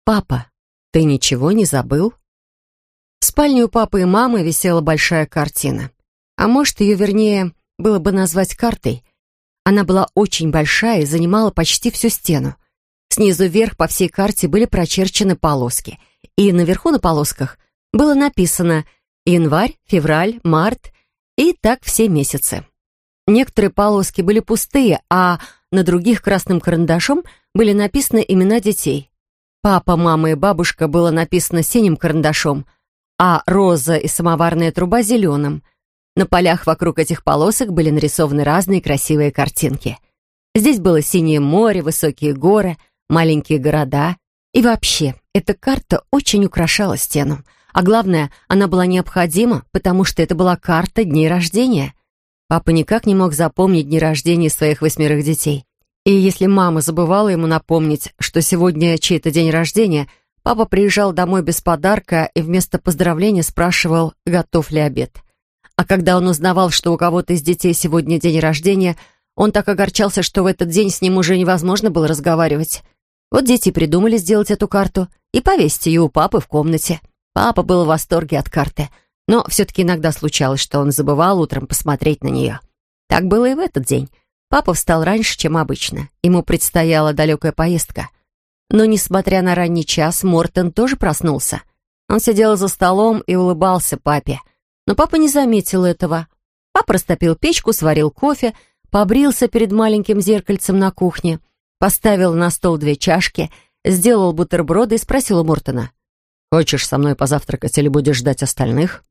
«Папа, ты ничего не забыл?» В спальне у папы и мамы висела большая картина. А может, ее, вернее, было бы назвать картой. Она была очень большая и занимала почти всю стену. Снизу вверх по всей карте были прочерчены полоски. И наверху на полосках было написано январь, февраль, март и так все месяцы. Некоторые полоски были пустые, а на других красным карандашом были написаны имена детей. Папа, мама и бабушка было написано синим карандашом, а роза и самоварная труба зеленым. На полях вокруг этих полосок были нарисованы разные красивые картинки. Здесь было синее море, высокие горы, маленькие города. И вообще, эта карта очень украшала стену. А главное, она была необходима, потому что это была карта дней рождения. Папа никак не мог запомнить дни рождения своих 8 детей. И если мама забывала ему напомнить, что сегодня чей-то день рождения, папа приезжал домой без подарка и вместо поздравления спрашивал, готов ли обед. А когда он узнавал, что у кого-то из детей сегодня день рождения, он так огорчался, что в этот день с ним уже невозможно было разговаривать. Вот дети придумали сделать эту карту и повесить ее у папы в комнате. Папа был в восторге от карты, но все-таки иногда случалось, что он забывал утром посмотреть на нее. Так было и в этот день. Папа встал раньше, чем обычно. Ему предстояла далекая поездка. Но, несмотря на ранний час, Мортон тоже проснулся. Он сидел за столом и улыбался папе. Но папа не заметил этого. Папа растопил печку, сварил кофе, побрился перед маленьким зеркальцем на кухне, поставил на стол 2 чашки, сделал бутерброды и спросил у Мортона: «Хочешь со мной позавтракать или будешь ждать остальных?»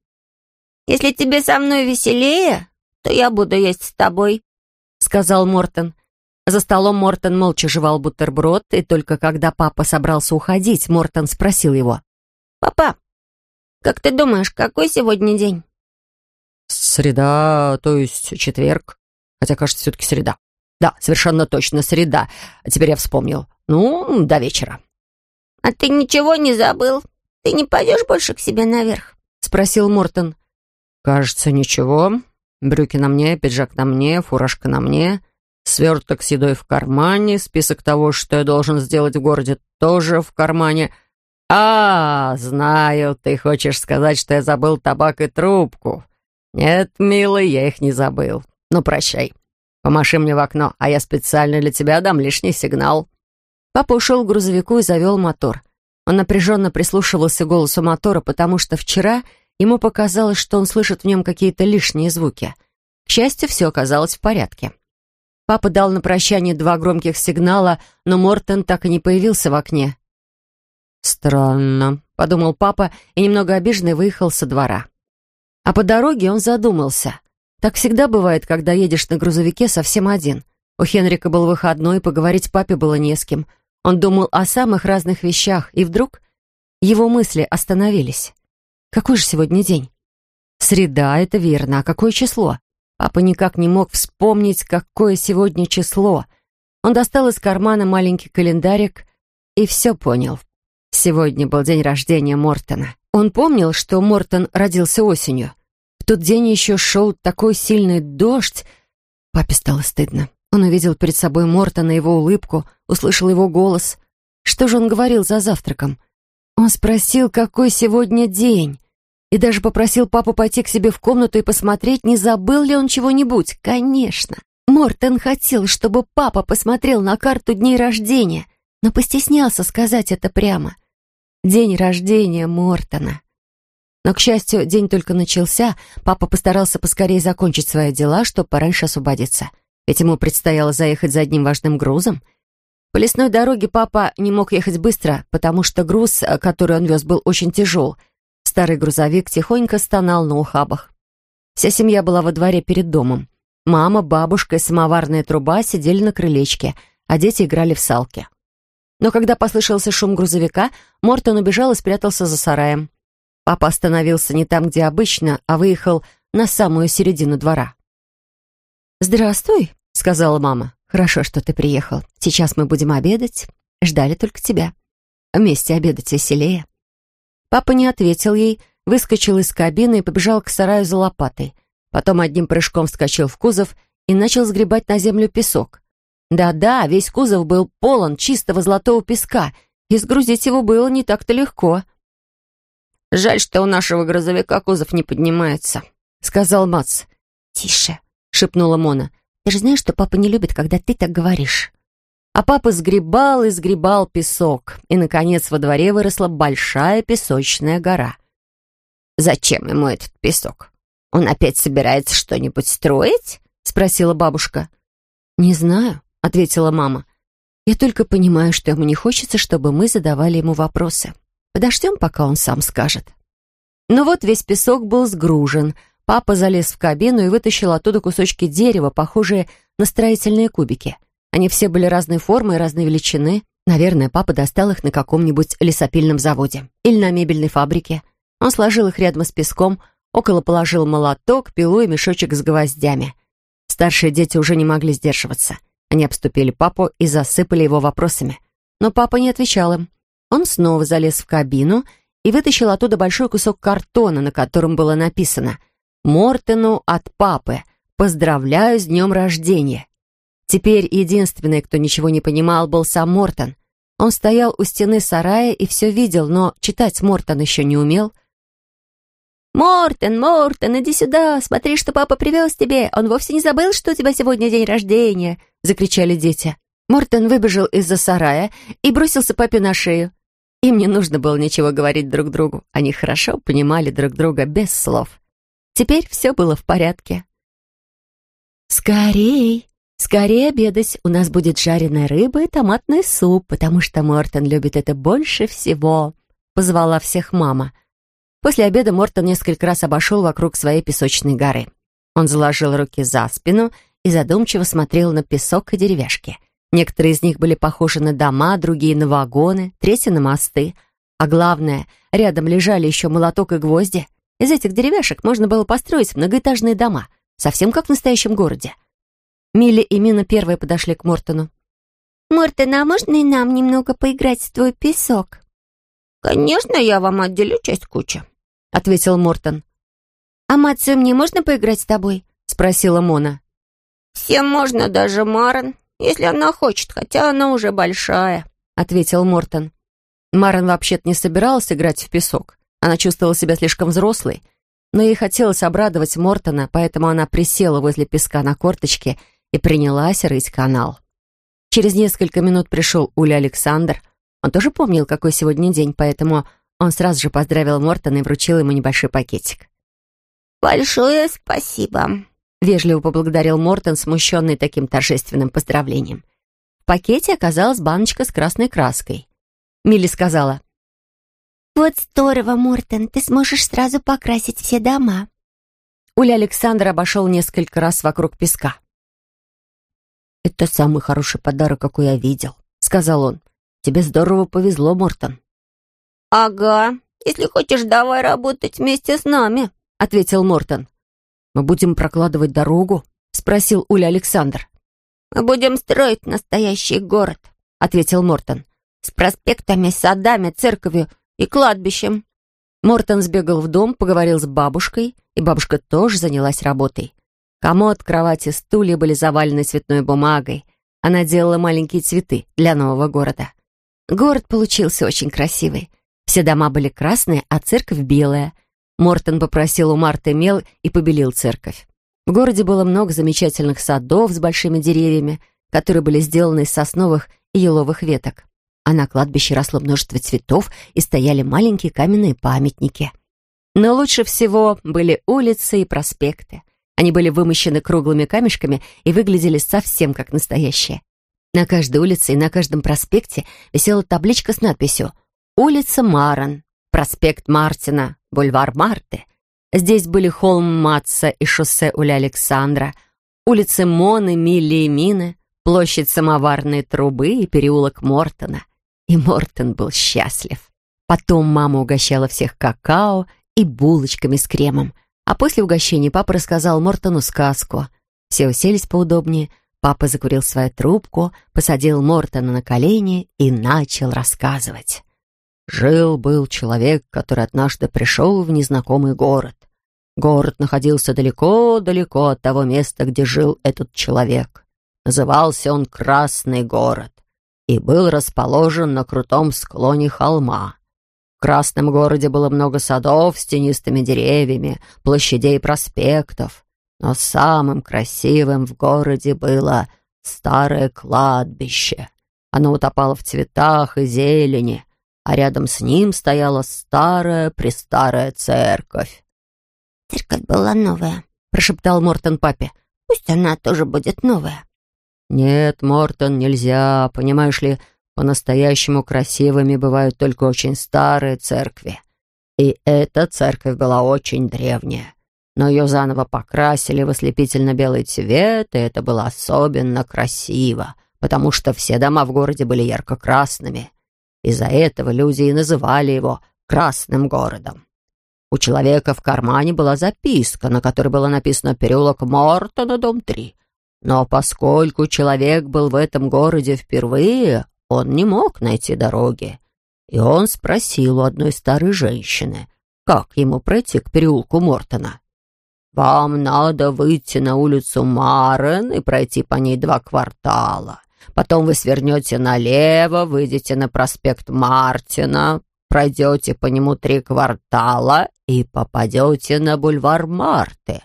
«Если тебе со мной веселее, то я буду есть с тобой», — сказал Мортон. За столом Мортон молча жевал бутерброд, и только когда папа собрался уходить, Мортон спросил его: «Папа, как ты думаешь, какой сегодня день?» «Среда, то есть четверг. Хотя, кажется, все-таки среда. Да, совершенно точно среда. А теперь я вспомнил. Ну, до вечера». «А ты ничего не забыл? Ты не пойдешь больше к себе наверх?» — спросил Мортон. «Кажется, ничего. Брюки на мне, пиджак на мне, фуражка на мне, сверток с едой в кармане, список того, что я должен сделать в городе, тоже в кармане. Знаю, ты хочешь сказать, что я забыл табак и трубку. Нет, милый, я их не забыл. Ну, прощай. Помаши мне в окно, а я специально для тебя дам лишний сигнал». Папа ушел к грузовику и завел мотор. Он напряженно прислушивался к голосу мотора, потому что вчера ему показалось, что он слышит в нем какие-то лишние звуки. К счастью, все оказалось в порядке. Папа дал на прощание 2 громких сигнала, но Мортон так и не появился в окне. «Странно», — подумал папа и немного обиженный выехал со двора. А по дороге он задумался. Так всегда бывает, когда едешь на грузовике совсем один. У Хенрика был выходной, и поговорить папе было не с кем. Он думал о самых разных вещах, и вдруг его мысли остановились. Какой же сегодня день? Среда, это верно. А какое число? Папа никак не мог вспомнить, какое сегодня число. Он достал из кармана маленький календарик и все понял. Сегодня был день рождения Мортона. Он помнил, что Мортон родился осенью. В тот день еще шел такой сильный дождь. Папе стало стыдно. Он увидел перед собой Мортона, его улыбку, услышал его голос. Что же он говорил за завтраком? Он спросил, какой сегодня день, и даже попросил папу пойти к себе в комнату и посмотреть, не забыл ли он чего-нибудь. Конечно, Мортон хотел, чтобы папа посмотрел на карту дней рождения, но постеснялся сказать это прямо. День рождения Мортона. Но, к счастью, день только начался. Папа постарался поскорее закончить свои дела, чтобы пораньше освободиться. Ведь ему предстояло заехать за одним важным грузом. По лесной дороге папа не мог ехать быстро, потому что груз, который он вез, был очень тяжел. Старый грузовик тихонько стонал на ухабах. Вся семья была во дворе перед домом. Мама, бабушка и самоварная труба сидели на крылечке, а дети играли в салки. Но когда послышался шум грузовика, Мортон убежал и спрятался за сараем. Папа остановился не там, где обычно, а выехал на самую середину двора. «Здравствуй», — сказала мама. «Хорошо, что ты приехал. Сейчас мы будем обедать. Ждали только тебя. Вместе обедать веселее». Папа не ответил ей, выскочил из кабины и побежал к сараю за лопатой. Потом одним прыжком вскочил в кузов и начал сгребать на землю песок. Да-да, весь кузов был полон чистого золотого песка, и сгрузить его было не так-то легко. «Жаль, что у нашего грузовика кузов не поднимается», — сказал Мац. «Тише», — шепнула Мона. «Ты же знаешь, что папа не любит, когда ты так говоришь». А папа сгребал и сгребал песок, и, наконец, во дворе выросла большая песочная гора. «Зачем ему этот песок? Он опять собирается что-нибудь строить?» — спросила бабушка. «Не знаю», — ответила мама. «Я только понимаю, что ему не хочется, чтобы мы задавали ему вопросы. Подождем, пока он сам скажет». Ну вот весь песок был сгружен. Папа залез в кабину и вытащил оттуда кусочки дерева, похожие на строительные кубики. Они все были разной формы и разной величины. Наверное, папа достал их на каком-нибудь лесопильном заводе или на мебельной фабрике. Он сложил их рядом с песком, около положил молоток, пилу и мешочек с гвоздями. Старшие дети уже не могли сдерживаться. Они обступили папу и засыпали его вопросами. Но папа не отвечал им. Он снова залез в кабину и вытащил оттуда большой кусок картона, на котором было написано «Мортену от папы. Поздравляю с днем рождения». Теперь единственный, кто ничего не понимал, был сам Мортен. Он стоял у стены сарая и все видел, но читать Мортен еще не умел. «Мортен, Мортен, иди сюда, смотри, что папа привез тебе. Он вовсе не забыл, что у тебя сегодня день рождения», — закричали дети. Мортен выбежал из-за сарая и бросился папе на шею. Им не нужно было ничего говорить друг другу. Они хорошо понимали друг друга без слов. Теперь все было в порядке. «Скорей! Скорее обедать, у нас будет жареная рыба и томатный суп, потому что Мортен любит это больше всего», — позвала всех мама. После обеда Мортен несколько раз обошел вокруг своей песочной горы. Он заложил руки за спину и задумчиво смотрел на песок и деревяшки. Некоторые из них были похожи на дома, другие — на вагоны, третьи — на мосты. А главное, рядом лежали еще молоток и гвозди. Из этих деревяшек можно было построить многоэтажные дома, совсем как в настоящем городе. Милли и Мина первые подошли к Мортену. «Мортен, а можно и нам немного поиграть в твой песок?» «Конечно, я вам отделю часть кучи», — ответил Мортен. «А Матсу мне можно поиграть с тобой?» — спросила Мона. «Всем можно, даже Марен, если она хочет, хотя она уже большая», — ответил Мортен. Марен вообще-то не собиралась играть в песок. Она чувствовала себя слишком взрослой, но ей хотелось обрадовать Мортена, поэтому она присела возле песка на корточке и принялась рыть канал. Через несколько минут пришел Уля Александр. Он тоже помнил, какой сегодня день, поэтому он сразу же поздравил Мортена и вручил ему небольшой пакетик. «Большое спасибо», — вежливо поблагодарил Мортен, смущенный таким торжественным поздравлением. В пакете оказалась баночка с красной краской. Милли сказала: «Вот здорово, Мортен, ты сможешь сразу покрасить все дома». Уля Александр обошел несколько раз вокруг песка. «Это самый хороший подарок, какой я видел», — сказал он. «Тебе здорово повезло, Мортен». «Ага, если хочешь, давай работать вместе с нами», — ответил Мортен. «Мы будем прокладывать дорогу?» — спросил Уля Александр. «Мы будем строить настоящий город», — ответил Мортен. «С проспектами, садами, церковью и кладбищем». Мортен сбегал в дом, поговорил с бабушкой, и бабушка тоже занялась работой. Комод, кровати, стулья были завалены цветной бумагой. Она делала маленькие цветы для нового города. Город получился очень красивый. Все дома были красные, а церковь белая. Мортен попросил у Марты мел и побелил церковь. В городе было много замечательных садов с большими деревьями, которые были сделаны из сосновых и еловых веток. А на кладбище росло множество цветов и стояли маленькие каменные памятники. Но лучше всего были улицы и проспекты. Они были вымощены круглыми камешками и выглядели совсем как настоящие. На каждой улице и на каждом проспекте висела табличка с надписью «Улица Марен», «Проспект Мартина», «Бульвар Марты». Здесь были холм Матса и шоссе Уля Александра, улицы Моны, Милли и Мины, площадь Самоварной трубы и переулок Мортена. И Мортен был счастлив. Потом мама угощала всех какао и булочками с кремом. А после угощения папа рассказал Мортену сказку. Все уселись поудобнее, папа закурил свою трубку, посадил Мортена на колени и начал рассказывать. Жил-был человек, который однажды пришел в незнакомый город. Город находился далеко-далеко от того места, где жил этот человек. Назывался он Красный город. и был расположен на крутом склоне холма. В Красном городе было много садов с тенистыми деревьями, площадей и проспектов, но самым красивым в городе было старое кладбище. Оно утопало в цветах и зелени, а рядом с ним стояла старая-престарая церковь. «Церковь была новая», — прошептал Мортон папе. «Пусть она тоже будет новая». «Нет, Мортон, нельзя. Понимаешь ли, по-настоящему красивыми бывают только очень старые церкви. И эта церковь была очень древняя. Но ее заново покрасили в ослепительно-белый цвет, и это было особенно красиво, потому что все дома в городе были ярко-красными. Из-за этого люди и называли его «Красным городом». У человека в кармане была записка, на которой было написано «Переулок Мортона, дом 3». Но поскольку человек был в этом городе впервые, он не мог найти дороги. И он спросил у одной старой женщины, как ему пройти к переулку Мортона. «Вам надо выйти на улицу Марен и пройти по ней 2 квартала. Потом вы свернете налево, выйдете на проспект Мартина, пройдете по нему 3 квартала и попадете на бульвар Марты.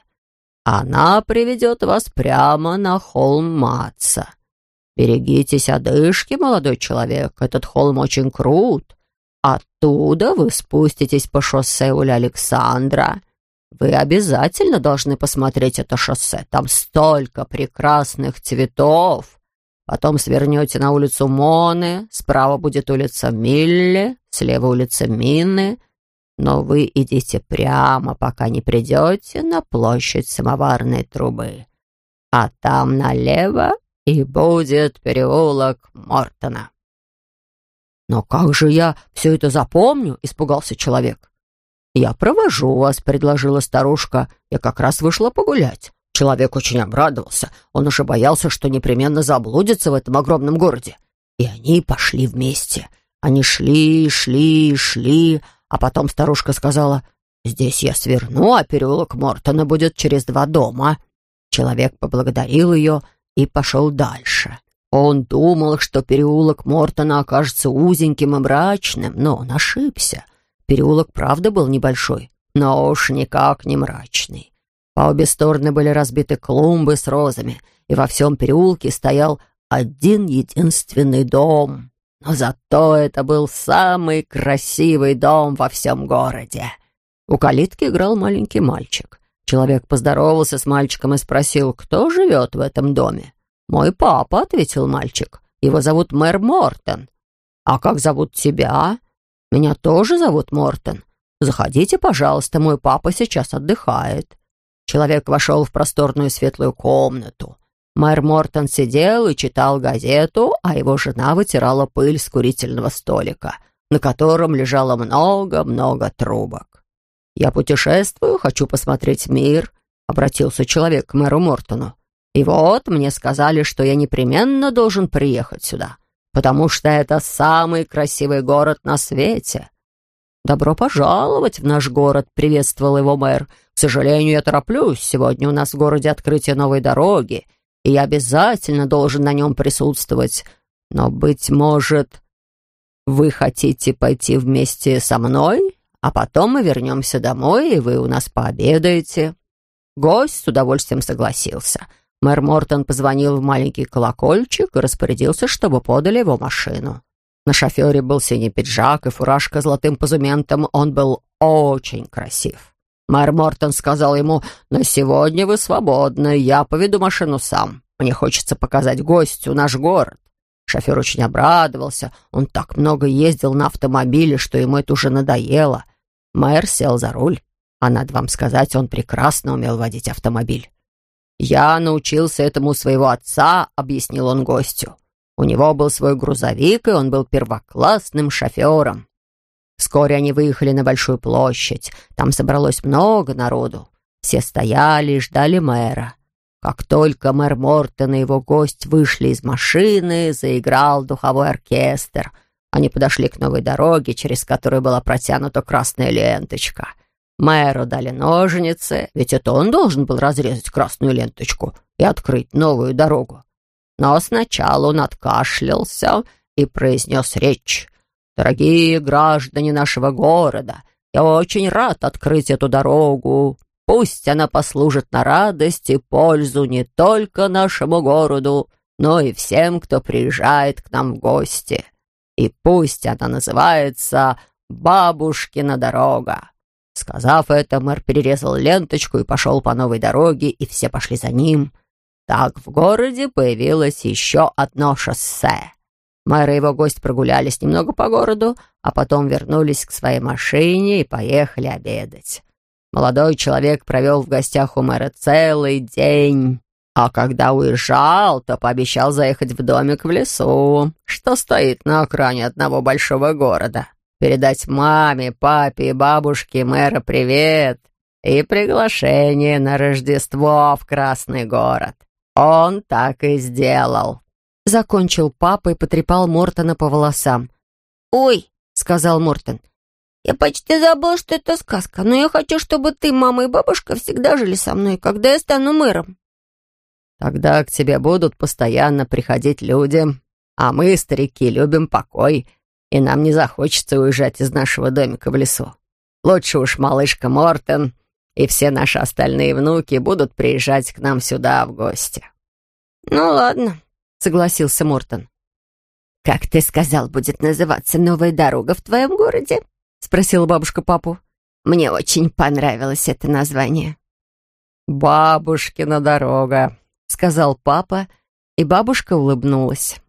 Она приведет вас прямо на холм Матца. Берегитесь одышки, молодой человек, этот холм очень крут. Оттуда вы спуститесь по шоссе Уля Александра. Вы обязательно должны посмотреть это шоссе, там столько прекрасных цветов. Потом свернете на улицу Моны, справа будет улица Милле, слева улица Минны, но вы идите прямо, пока не придете на площадь Самоварной трубы. А там налево и будет переулок Мортона». «Но как же я все это запомню?» — испугался человек. «Я провожу вас», — предложила старушка. «Я как раз вышла погулять». Человек очень обрадовался. Он уже боялся, что непременно заблудится в этом огромном городе. И они пошли вместе. Они шли, шли, шли, а потом старушка сказала: «Здесь я сверну, а переулок Мортона будет через 2 дома». Человек поблагодарил ее и пошел дальше. Он думал, что переулок Мортона окажется узеньким и мрачным, но он ошибся. Переулок, правда, был небольшой, но уж никак не мрачный. По обе стороны были разбиты клумбы с розами, и во всем переулке стоял один единственный дом. Но зато это был самый красивый дом во всем городе. У калитки играл маленький мальчик. Человек поздоровался с мальчиком и спросил, кто живет в этом доме. «Мой папа», — ответил мальчик. «Его зовут мэр Мортон». «А как зовут тебя?» «Меня тоже зовут Мортон. Заходите, пожалуйста, мой папа сейчас отдыхает». Человек вошел в просторную светлую комнату. Мэр Мортон сидел и читал газету, а его жена вытирала пыль с курительного столика, на котором лежало много-много трубок. «Я путешествую, хочу посмотреть мир», — обратился человек к мэру Мортону. «И вот мне сказали, что я непременно должен приехать сюда, потому что это самый красивый город на свете». «Добро пожаловать в наш город», — приветствовал его мэр. «К сожалению, я тороплюсь. Сегодня у нас в городе открытие новой дороги, и я обязательно должен на нем присутствовать. Но, быть может, вы хотите пойти вместе со мной, а потом мы вернемся домой, и вы у нас пообедаете». Гость с удовольствием согласился. Мэр Мортон позвонил в маленький колокольчик и распорядился, чтобы подали его машину. На шофере был синий пиджак и фуражка с золотым позументом. Он был очень красив. Мэр Мортон сказал ему: «На сегодня вы свободны, я поведу машину сам. Мне хочется показать гостю наш город». Шофер очень обрадовался. Он так много ездил на автомобиле, что ему это уже надоело. Мэр сел за руль. А надо вам сказать, он прекрасно умел водить автомобиль. «Я научился этому у своего отца», — объяснил он гостю. «У него был свой грузовик, и он был первоклассным шофером». Вскоре они выехали на большую площадь. Там собралось много народу. Все стояли и ждали мэра. Как только мэр Мортон и его гость вышли из машины, заиграл духовой оркестр. Они подошли к новой дороге, через которую была протянута красная ленточка. Мэру дали ножницы, ведь это он должен был разрезать красную ленточку и открыть новую дорогу. Но сначала он откашлялся и произнес речь. «Дорогие граждане нашего города, я очень рад открыть эту дорогу. Пусть она послужит на радость и пользу не только нашему городу, но и всем, кто приезжает к нам в гости. И пусть она называется «Бабушкина дорога». Сказав это, мэр перерезал ленточку и пошел по новой дороге, и все пошли за ним. Так в городе появилось еще одно шоссе. Мэр и его гость прогулялись немного по городу, а потом вернулись к своей машине и поехали обедать. Молодой человек провел в гостях у мэра целый день, а когда уезжал, то пообещал заехать в домик в лесу, что стоит на окраине одного большого города, передать маме, папе и бабушке мэра привет и приглашение на Рождество в Красный город. Он так и сделал. Закончил папа и потрепал Мортона по волосам. «Ой», — сказал Мортон, — «я почти забыл, что это сказка, но я хочу, чтобы ты, мама и бабушка всегда жили со мной, когда я стану мэром». «Тогда к тебе будут постоянно приходить люди, а мы, старики, любим покой, и нам не захочется уезжать из нашего домика в лесу. Лучше уж малышка Мортон и все наши остальные внуки будут приезжать к нам сюда в гости». «Ну ладно», — согласился Мортон. «Как ты сказал, будет называться новая дорога в твоем городе?» — спросила бабушка папу. «Мне очень понравилось это название». «Бабушкина дорога», — сказал папа, и бабушка улыбнулась.